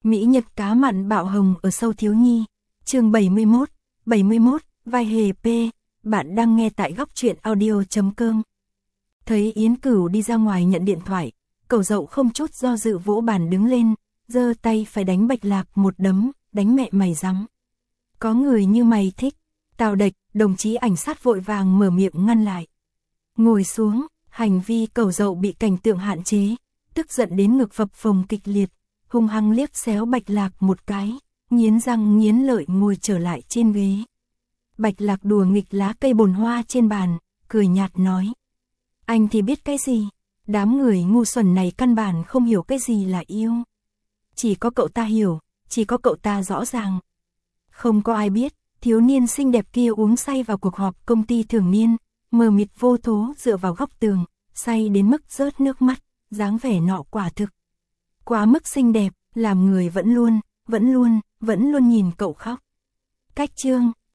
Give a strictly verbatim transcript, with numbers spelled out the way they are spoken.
Mỹ Nhật cá mặn bạo hồng ở sâu thiếu nhi. Chương bảy mươi mốt, bảy mươi mốt, vai hề P. Bạn đang nghe tại góc truyện audio.com. Thấy Yến Cửu đi ra ngoài nhận điện thoại, Cẩu Dậu không chút do dự vỗ bàn đứng lên, giơ tay phải đánh Bạch Lạc một đấm, đánh mẹ mày rắm. Có người như mày thích. Tào Đạch, đồng chí ảnh sát vội vàng mở miệng ngăn lại. Ngồi xuống, hành vi Cẩu Dậu bị cảnh tượng hạn chế, tức giận đến ngực phập phồng kịch liệt, hung hăng liếc xéo Bạch Lạc một cái, nghiến răng nghiến lợi ngồi trở lại trên ghế. Bạch Lạc đùa nghịch lá cây bồn hoa trên bàn, cười nhạt nói. Anh thì biết cái gì, đám người ngu xuẩn này căn bản không hiểu cái gì là yêu. Chỉ có cậu ta hiểu, chỉ có cậu ta rõ ràng. Không có ai biết, thiếu niên xinh đẹp kia uống say vào cuộc họp công ty thường niên, mờ mịt vô thố dựa vào góc tường, say đến mức rớt nước mắt, dáng vẻ nọ quả thực quá mức xinh đẹp, làm người vẫn luôn, vẫn luôn, vẫn luôn nhìn cậu khóc. Cách chương,